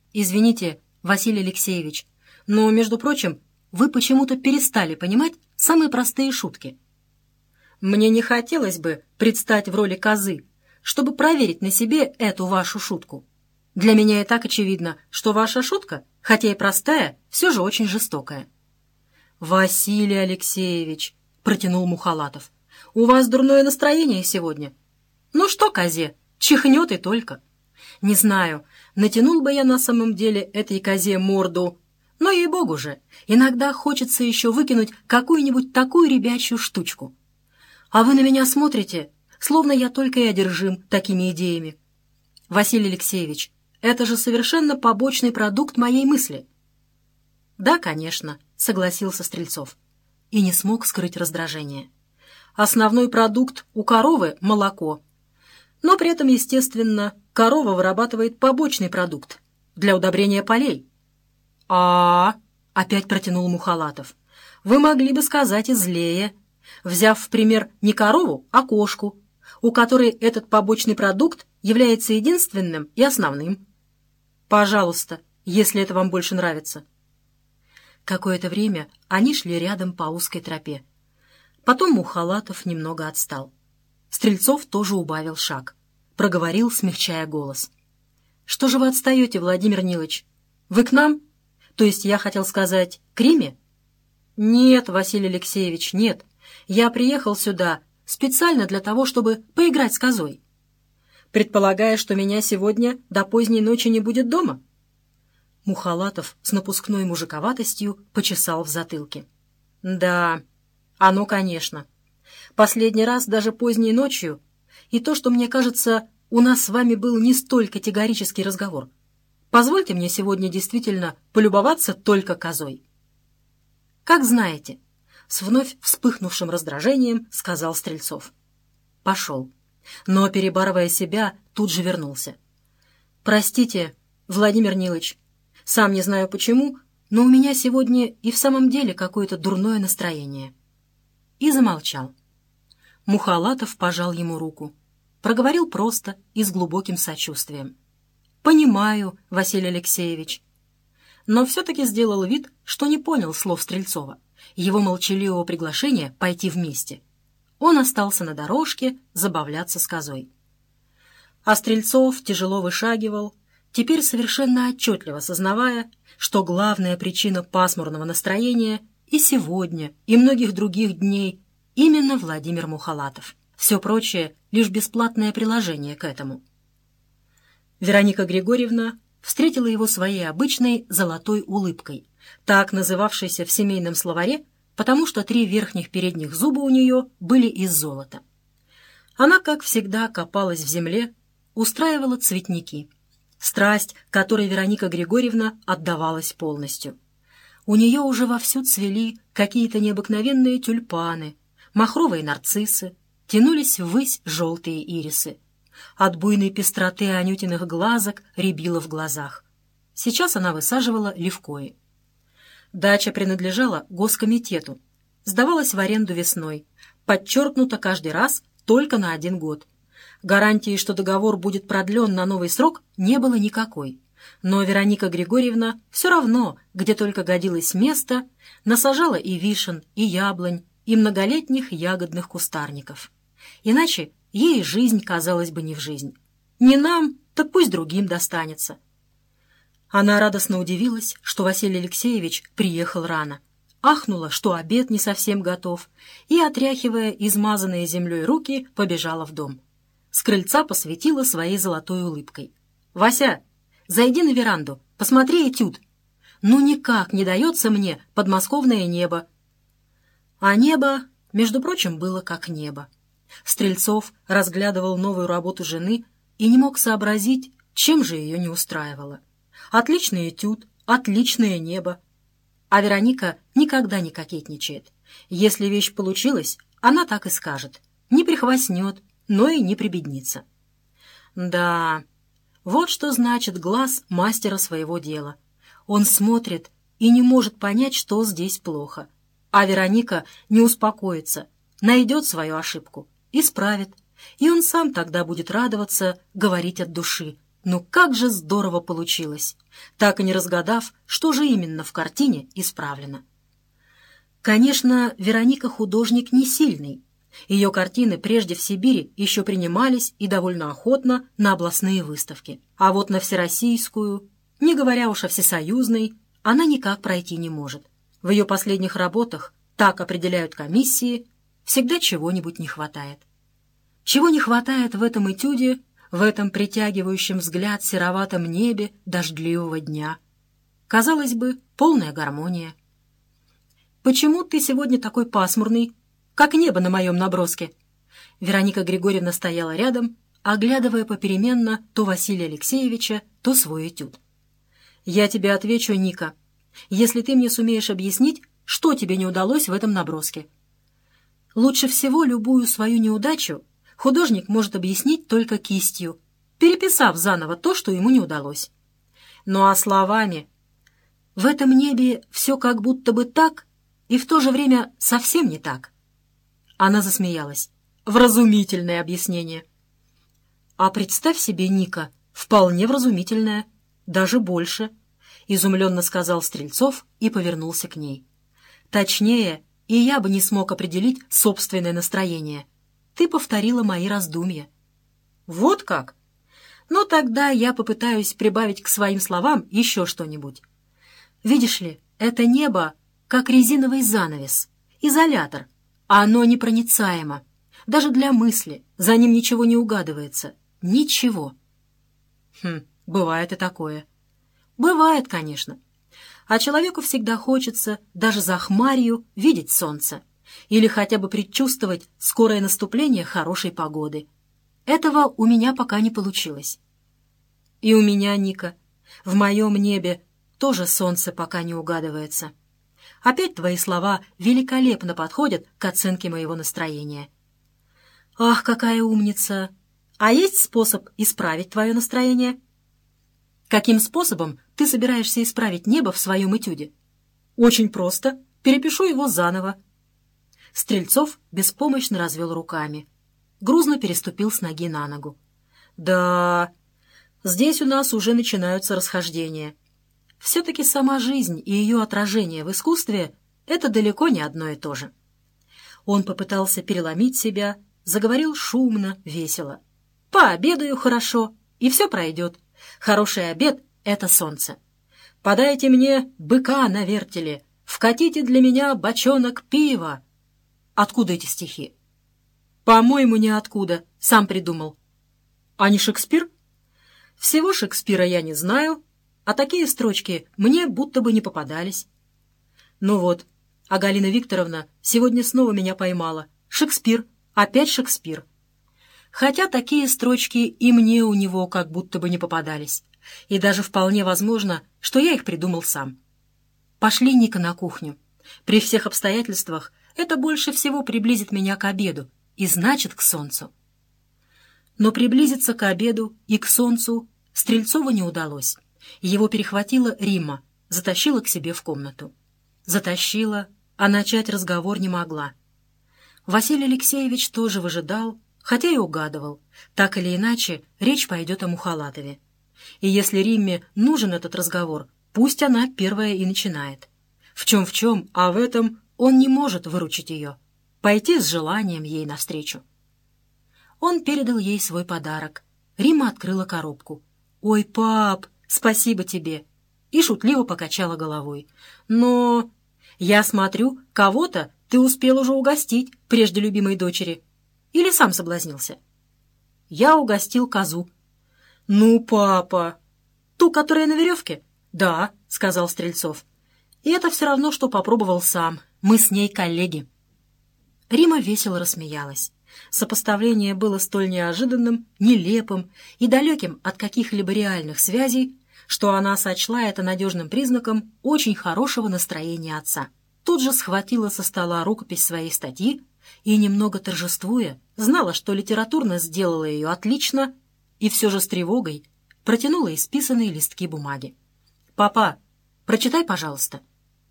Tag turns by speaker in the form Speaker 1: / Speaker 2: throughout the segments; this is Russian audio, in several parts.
Speaker 1: Извините, Василий Алексеевич, но, между прочим, вы почему-то перестали понимать самые простые шутки. Мне не хотелось бы предстать в роли козы, чтобы проверить на себе эту вашу шутку. Для меня и так очевидно, что ваша шутка, хотя и простая, все же очень жестокая. «Василий Алексеевич», — протянул Мухалатов, — «у вас дурное настроение сегодня. Ну что, козе, чихнет и только. Не знаю, натянул бы я на самом деле этой козе морду, но, ей-богу же, иногда хочется еще выкинуть какую-нибудь такую ребячью штучку. А вы на меня смотрите, словно я только и одержим такими идеями. Василий Алексеевич, это же совершенно побочный продукт моей мысли». «Да, конечно», — согласился Стрельцов и не смог скрыть раздражение. «Основной продукт у коровы — молоко. Но при этом, естественно, корова вырабатывает побочный продукт для удобрения полей». Опять протянул Мухалатов. «Вы могли бы сказать и злее, взяв в пример не корову, а кошку, у которой этот побочный продукт является единственным и основным. Пожалуйста, если это вам больше нравится». Какое-то время они шли рядом по узкой тропе. Потом Мухалатов немного отстал. Стрельцов тоже убавил шаг. Проговорил, смягчая голос. «Что же вы отстаете, Владимир Нилыч? Вы к нам? То есть я хотел сказать, к Риме?» «Нет, Василий Алексеевич, нет. Я приехал сюда специально для того, чтобы поиграть с козой. Предполагая, что меня сегодня до поздней ночи не будет дома?» Мухалатов с напускной мужиковатостью почесал в затылке. «Да, оно, конечно. Последний раз даже поздней ночью, и то, что мне кажется, у нас с вами был не столь категорический разговор. Позвольте мне сегодня действительно полюбоваться только козой». «Как знаете», — с вновь вспыхнувшим раздражением сказал Стрельцов. Пошел, но, перебарывая себя, тут же вернулся. «Простите, Владимир Нилыч, сам не знаю почему, но у меня сегодня и в самом деле какое-то дурное настроение». И замолчал. Мухалатов пожал ему руку. Проговорил просто и с глубоким сочувствием. «Понимаю, Василий Алексеевич». Но все-таки сделал вид, что не понял слов Стрельцова, его молчаливого приглашения пойти вместе. Он остался на дорожке забавляться с козой. А Стрельцов тяжело вышагивал, теперь совершенно отчетливо сознавая, что главная причина пасмурного настроения и сегодня, и многих других дней именно Владимир Мухалатов. Все прочее — лишь бесплатное приложение к этому. Вероника Григорьевна встретила его своей обычной золотой улыбкой, так называвшейся в семейном словаре, потому что 3 верхних передних зуба у нее были из золота. Она, как всегда, копалась в земле, устраивала цветники. Страсть, которой Вероника Григорьевна отдавалась полностью. У нее уже вовсю цвели какие-то необыкновенные тюльпаны, махровые нарциссы, тянулись ввысь желтые ирисы. От буйной пестроты Анютиных глазок рябило в глазах. Сейчас она высаживала левкои. Дача принадлежала госкомитету, сдавалась в аренду весной, подчеркнуто каждый раз только на 1 год. Гарантии, что договор будет продлен на новый срок, не было никакой. Но Вероника Григорьевна все равно, где только годилось место, насажала и вишен, и яблонь, и многолетних ягодных кустарников. Иначе ей жизнь казалась бы не в жизнь. Не нам, так пусть другим достанется. Она радостно удивилась, что Василий Алексеевич приехал рано. Ахнула, что обед не совсем готов, и, отряхивая измазанные землей руки, побежала в дом. С крыльца посветила своей золотой улыбкой. «Вася, зайди на веранду, посмотри этюд. Ну никак не дается мне подмосковное небо». А небо, между прочим, было как небо. Стрельцов разглядывал новую работу жены и не мог сообразить, чем же ее не устраивало. Отличный этюд, отличное небо. А Вероника никогда не кокетничает. Если вещь получилась, она так и скажет. Не прихвастнет, но и не прибеднится. Да, вот что значит глаз мастера своего дела. Он смотрит и не может понять, что здесь плохо. А Вероника не успокоится, найдет свою ошибку, исправит, и он сам тогда будет радоваться, говорить от души. Ну как же здорово получилось, так и не разгадав, что же именно в картине исправлено. Конечно, Вероника художник не сильный. Ее картины прежде в Сибири еще принимались и довольно охотно на областные выставки. А вот на всероссийскую, не говоря уж о всесоюзной, она никак пройти не может. В ее последних работах, так определяют комиссии, всегда чего-нибудь не хватает. Чего не хватает в этом этюде, в этом притягивающем взгляд сероватом небе дождливого дня? Казалось бы, полная гармония. «Почему ты сегодня такой пасмурный, как небо на моем наброске?» Вероника Григорьевна стояла рядом, оглядывая попеременно то Василия Алексеевича, то свой этюд. «Я тебе отвечу, Ника, если ты мне сумеешь объяснить, что тебе не удалось в этом наброске. Лучше всего любую свою неудачу художник может объяснить только кистью, переписав заново то, что ему не удалось. Ну а словами? В этом небе все как будто бы так, и в то же время совсем не так». Она засмеялась. «Вразумительное объяснение». «А представь себе, Ника, вполне вразумительное, даже больше», — изумленно сказал Стрельцов и повернулся к ней. «Точнее, и я бы не смог определить собственное настроение. Ты повторила мои раздумья». «Вот как? Ну, тогда я попытаюсь прибавить к своим словам еще что-нибудь. Видишь ли, это небо как резиновый занавес, изолятор, а оно непроницаемо. Даже для мысли за ним ничего не угадывается. Ничего». Бывает и такое. Бывает, конечно. А человеку всегда хочется даже за хмарью видеть солнце или хотя бы предчувствовать скорое наступление хорошей погоды. Этого у меня пока не получилось. И у меня, Ника, в моем небе тоже солнце пока не угадывается. Опять твои слова великолепно подходят к оценке моего настроения. Ах, какая умница! А есть способ исправить твое настроение? Каким способом ты собираешься исправить небо в своем этюде? Очень просто. Перепишу его заново. Стрельцов беспомощно развел руками. Грузно переступил с ноги на ногу. Да, здесь у нас уже начинаются расхождения. Все-таки сама жизнь и ее отражение в искусстве — это далеко не одно и то же. Он попытался переломить себя, заговорил шумно, весело. «Пообедаю хорошо, и все пройдет. Хороший обед — это солнце. Подайте мне быка на вертеле, вкатите для меня бочонок пива». Откуда эти стихи? По-моему, ниоткуда, сам придумал. А не Шекспир? Всего Шекспира я не знаю, а такие строчки мне будто бы не попадались. Ну вот, а Галина Викторовна сегодня снова меня поймала. Шекспир, опять Шекспир. Хотя такие строчки и мне у него как будто бы не попадались. И даже вполне возможно, что я их придумал сам. Пошли, Ника, на кухню. При всех обстоятельствах это больше всего приблизит меня к обеду, и значит, к солнцу. Но приблизиться к обеду и к солнцу Стрельцову не удалось. Его перехватила Римма, затащила к себе в комнату. Затащила, а начать разговор не могла. Василий Алексеевич тоже выжидал, хотя и угадывал. Так или иначе, речь пойдет о Мухалатове. И если Римме нужен этот разговор, пусть она первая и начинает. В чем, а в этом он не может выручить ее, пойти с желанием ей навстречу. Он передал ей свой подарок. Римма открыла коробку. «Ой, пап, спасибо тебе!» И шутливо покачала головой. «Но я смотрю, кого-то ты успел уже угостить, прежде любимой дочери. Или сам соблазнился?» «Я угостил козу». «Ну, папа!» «Ту, которая на веревке?» «Да», — сказал Стрельцов. «И это все равно, что попробовал сам. Мы с ней коллеги». Римма весело рассмеялась. Сопоставление было столь неожиданным, нелепым и далеким от каких-либо реальных связей, что она сочла это надежным признаком очень хорошего настроения отца. Тут же схватила со стола рукопись своей статьи и, немного торжествуя, знала, что литературно сделала ее отлично, и все же с тревогой протянула исписанные листки бумаги. «Папа, прочитай, пожалуйста».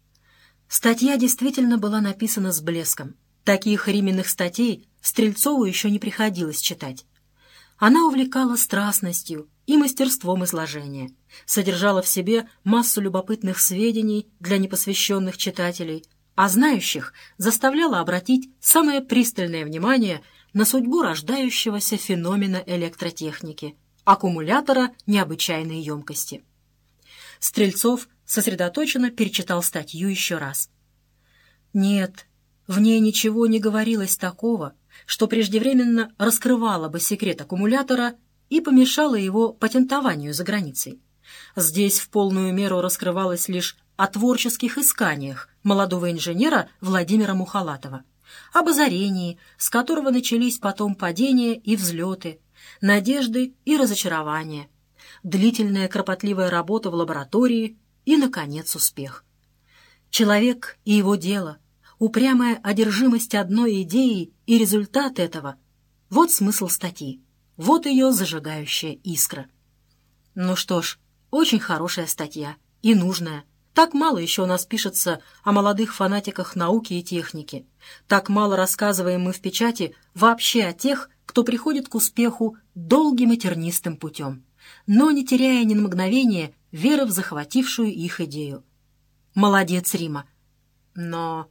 Speaker 1: Статья действительно была написана с блеском. Таких Риминых статей Стрельцову еще не приходилось читать. Она увлекала страстностью и мастерством изложения, содержала в себе массу любопытных сведений для непосвященных читателей, а знающих заставляла обратить самое пристальное внимание на судьбу рождающегося феномена электротехники — аккумулятора необычайной емкости. Стрельцов сосредоточенно перечитал статью еще раз. Нет, в ней ничего не говорилось такого, что преждевременно раскрывало бы секрет аккумулятора и помешало его патентованию за границей. Здесь в полную меру раскрывалось лишь о творческих исканиях молодого инженера Владимира Мухалатова, об озарении, с которого начались потом падения и взлеты, надежды и разочарования, длительная кропотливая работа в лаборатории и, наконец, успех. Человек и его дело, упрямая одержимость одной идеей и результат этого — вот смысл статьи, вот ее зажигающая искра. Ну что ж, очень хорошая статья и нужная. Так мало еще у нас пишется о молодых фанатиках науки и техники. Так мало рассказываем мы в печати вообще о тех, кто приходит к успеху долгим и тернистым путем, но не теряя ни на мгновение веры в захватившую их идею. Молодец, Рима. Но...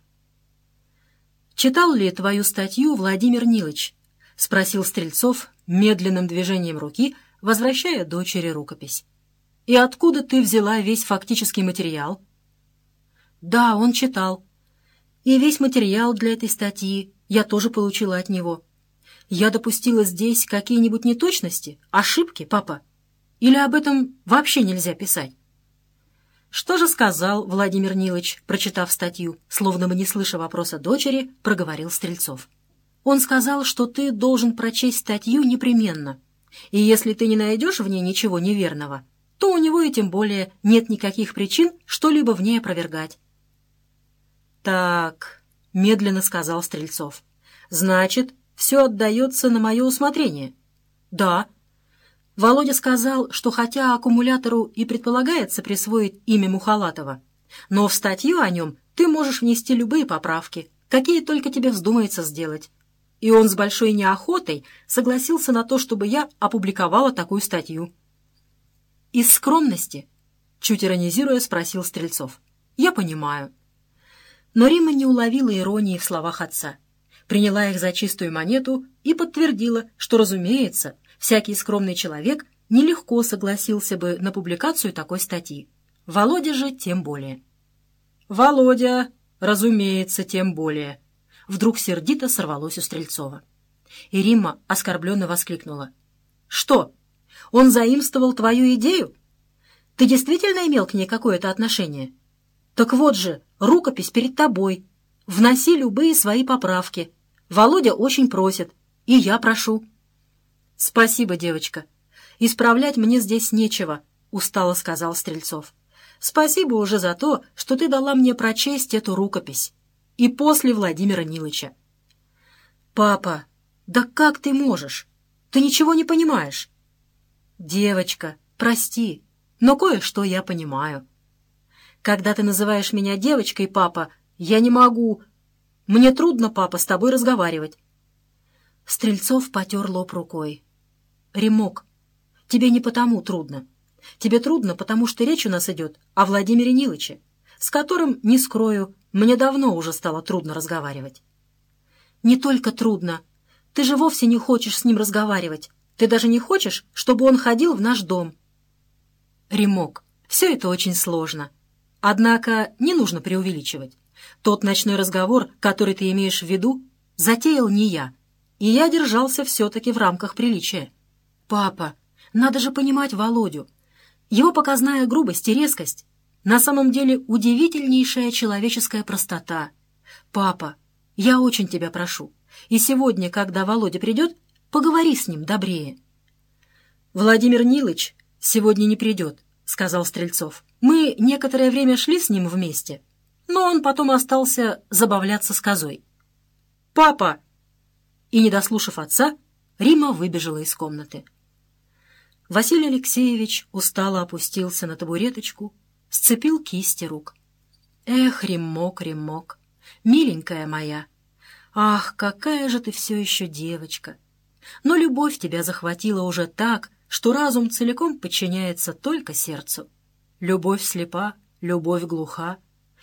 Speaker 1: «Читал ли твою статью Владимир Нилыч?» — спросил Стрельцов медленным движением руки, возвращая дочери рукопись. «И откуда ты взяла весь фактический материал?» «Да, он читал. И весь материал для этой статьи я тоже получила от него. Я допустила здесь какие-нибудь неточности, ошибки, папа? Или об этом вообще нельзя писать?» «Что же сказал Владимир Нилыч, прочитав статью?» Словно бы не слыша вопроса дочери, проговорил Стрельцов. «Он сказал, что ты должен прочесть статью непременно, и если ты не найдешь в ней ничего неверного, то у него и тем более нет никаких причин что-либо в ней опровергать». «Так», — медленно сказал Стрельцов, — «значит, все отдается на мое усмотрение?» «Да». Володя сказал, что хотя аккумулятору и предполагается присвоить имя Мухалатова, но в статью о нем ты можешь внести любые поправки, какие только тебе вздумается сделать. И он с большой неохотой согласился на то, чтобы я опубликовала такую статью. «Из скромности?» — чуть иронизируя спросил Стрельцов. «Я понимаю». Но Рима не уловила иронии в словах отца, приняла их за чистую монету и подтвердила, что, разумеется, всякий скромный человек нелегко согласился бы на публикацию такой статьи. Володя же тем более. «Володя, разумеется, тем более», — вдруг сердито сорвалось у Стрельцова. И Римма оскорбленно воскликнула. «Что, он заимствовал твою идею? Ты действительно имел к ней какое-то отношение? Так вот же, рукопись перед тобой. Вноси любые свои поправки. Володя очень просит, и я прошу». «Спасибо, девочка. Исправлять мне здесь нечего», — устало сказал Стрельцов. «Спасибо уже за то, что ты дала мне прочесть эту рукопись. И после Владимира Нилыча». «Папа, да как ты можешь? Ты ничего не понимаешь». «Девочка, прости, но кое-что я понимаю. Когда ты называешь меня девочкой, папа, я не могу. Мне трудно, папа, с тобой разговаривать». Стрельцов потер лоб рукой. «Римок, тебе не потому трудно. Тебе трудно, потому что речь у нас идет о Владимире Нилыче, с которым, не скрою, мне давно уже стало трудно разговаривать». «Не только трудно. Ты же вовсе не хочешь с ним разговаривать. Ты даже не хочешь, чтобы он ходил в наш дом». «Римок, все это очень сложно. Однако не нужно преувеличивать. Тот ночной разговор, который ты имеешь в виду, затеял не я, и я держался все-таки в рамках приличия. Папа, надо же понимать Володю. Его показная грубость и резкость на самом деле удивительнейшая человеческая простота. Папа, я очень тебя прошу, и сегодня, когда Володя придет, поговори с ним добрее». «Владимир Нилыч сегодня не придет», — сказал Стрельцов. «Мы некоторое время шли с ним вместе, но он потом остался забавляться с козой». «Папа!» И, не дослушав отца, Рима выбежала из комнаты. Василий Алексеевич устало опустился на табуреточку, сцепил кисти рук. «Эх, Риммок, Риммок, миленькая моя, ах, какая же ты все еще девочка! Но любовь тебя захватила уже так, что разум целиком подчиняется только сердцу. Любовь слепа, любовь глуха.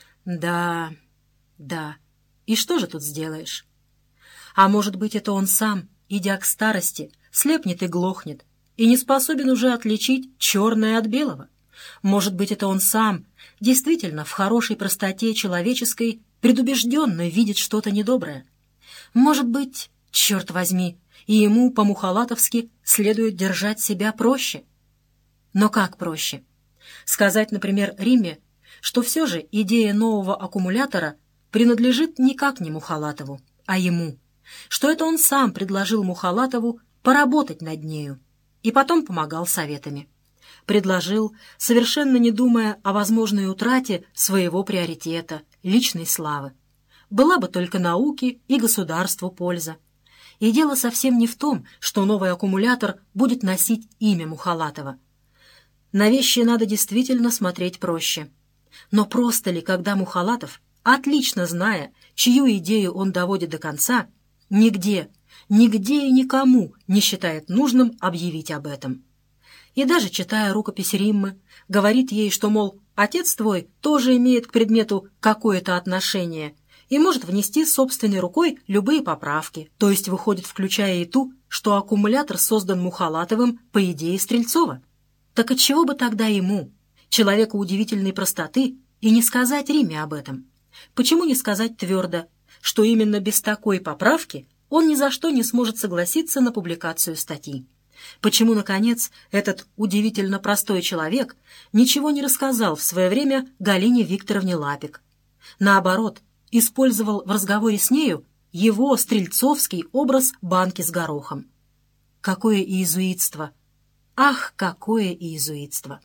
Speaker 1: Да, да, и что же тут сделаешь? А может быть, это он сам, идя к старости, слепнет и глохнет, и не способен уже отличить черное от белого? Может быть, это он сам, действительно, в хорошей простоте человеческой, предубежденно видит что-то недоброе? Может быть, черт возьми, и ему по-мухалатовски следует держать себя проще? Но как проще? Сказать, например, Римме, что все же идея нового аккумулятора принадлежит никак не Мухалатову, а ему, что это он сам предложил Мухалатову поработать над нею и потом помогал советами. Предложил, совершенно не думая о возможной утрате своего приоритета, личной славы. Была бы только науке и государству польза. И дело совсем не в том, что новый аккумулятор будет носить имя Мухалатова. На вещи надо действительно смотреть проще. Но просто ли, когда Мухалатов, отлично зная, чью идею он доводит до конца, нигде и никому не считает нужным объявить об этом? И даже читая рукопись Риммы, говорит ей, что, мол, отец твой тоже имеет к предмету какое-то отношение и может внести собственной рукой любые поправки, то есть, выходит, включая и ту, что аккумулятор создан Мухалатовым по идее Стрельцова. Так отчего бы тогда ему, человеку удивительной простоты, и не сказать Римме об этом? Почему не сказать твердо, что именно без такой поправки он ни за что не сможет согласиться на публикацию статьи? Почему, наконец, этот удивительно простой человек ничего не рассказал в свое время Галине Викторовне Лапик? Наоборот, использовал в разговоре с нею его стрельцовский образ банки с горохом. Какое иезуитство! Ах, какое иезуитство!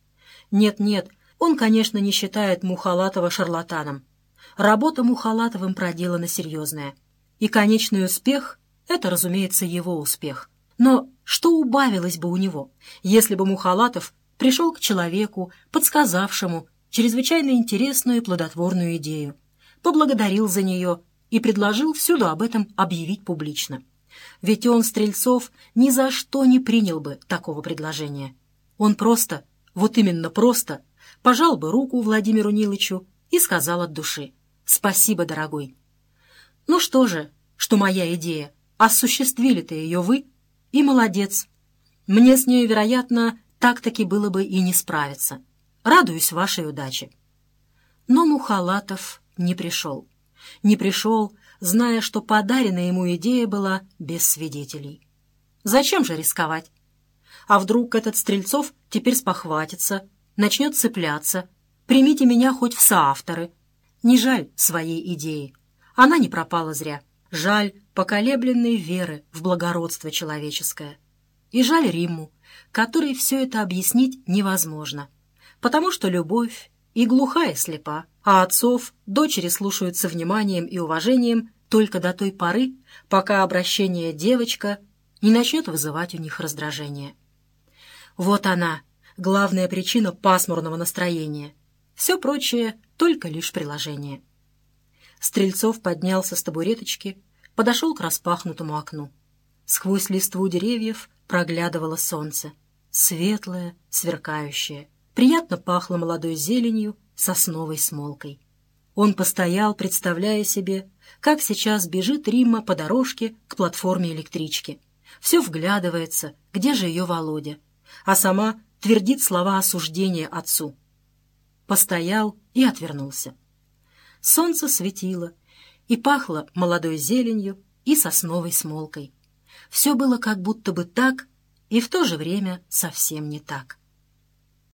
Speaker 1: Нет, он, конечно, не считает Мухалатова шарлатаном. Работа Мухалатовым проделана серьезная. И конечный успех — это, разумеется, его успех. Но что убавилось бы у него, если бы Мухалатов пришел к человеку, подсказавшему чрезвычайно интересную и плодотворную идею, поблагодарил за нее и предложил всюду об этом объявить публично? Ведь он, Стрельцов, ни за что не принял бы такого предложения. Он просто, вот именно просто, пожал бы руку Владимиру Нилычу и сказал от души: «Спасибо, дорогой». Ну что же, что моя идея, осуществили-то ее вы, и молодец. Мне с нею, вероятно, так-таки было бы и не справиться. Радуюсь вашей удаче. Но Мухалатов не пришел. Не пришел, зная, что подаренная ему идея была без свидетелей. Зачем же рисковать? А вдруг этот Стрельцов теперь спохватится, начнет цепляться? Примите меня хоть в соавторы. Не жаль своей идеи. Она не пропала зря. Жаль поколебленной веры в благородство человеческое. И жаль Римму, которой все это объяснить невозможно, потому что любовь и глуха, и слепа, а отцов дочери слушают со вниманием и уважением только до той поры, пока обращение «девочка» не начнет вызывать у них раздражение. Вот она, главная причина пасмурного настроения. Все прочее — только лишь приложение. Стрельцов поднялся с табуреточки, подошел к распахнутому окну. Сквозь листву деревьев проглядывало солнце. Светлое, сверкающее. Приятно пахло молодой зеленью, сосновой смолкой. Он постоял, представляя себе, как сейчас бежит Римма по дорожке к платформе электрички. Все вглядывается, где же ее Володя, а сама твердит слова осуждения отцу. Постоял и отвернулся. Солнце светило и пахло молодой зеленью и сосновой смолкой. Все было как будто бы так, и в то же время совсем не так.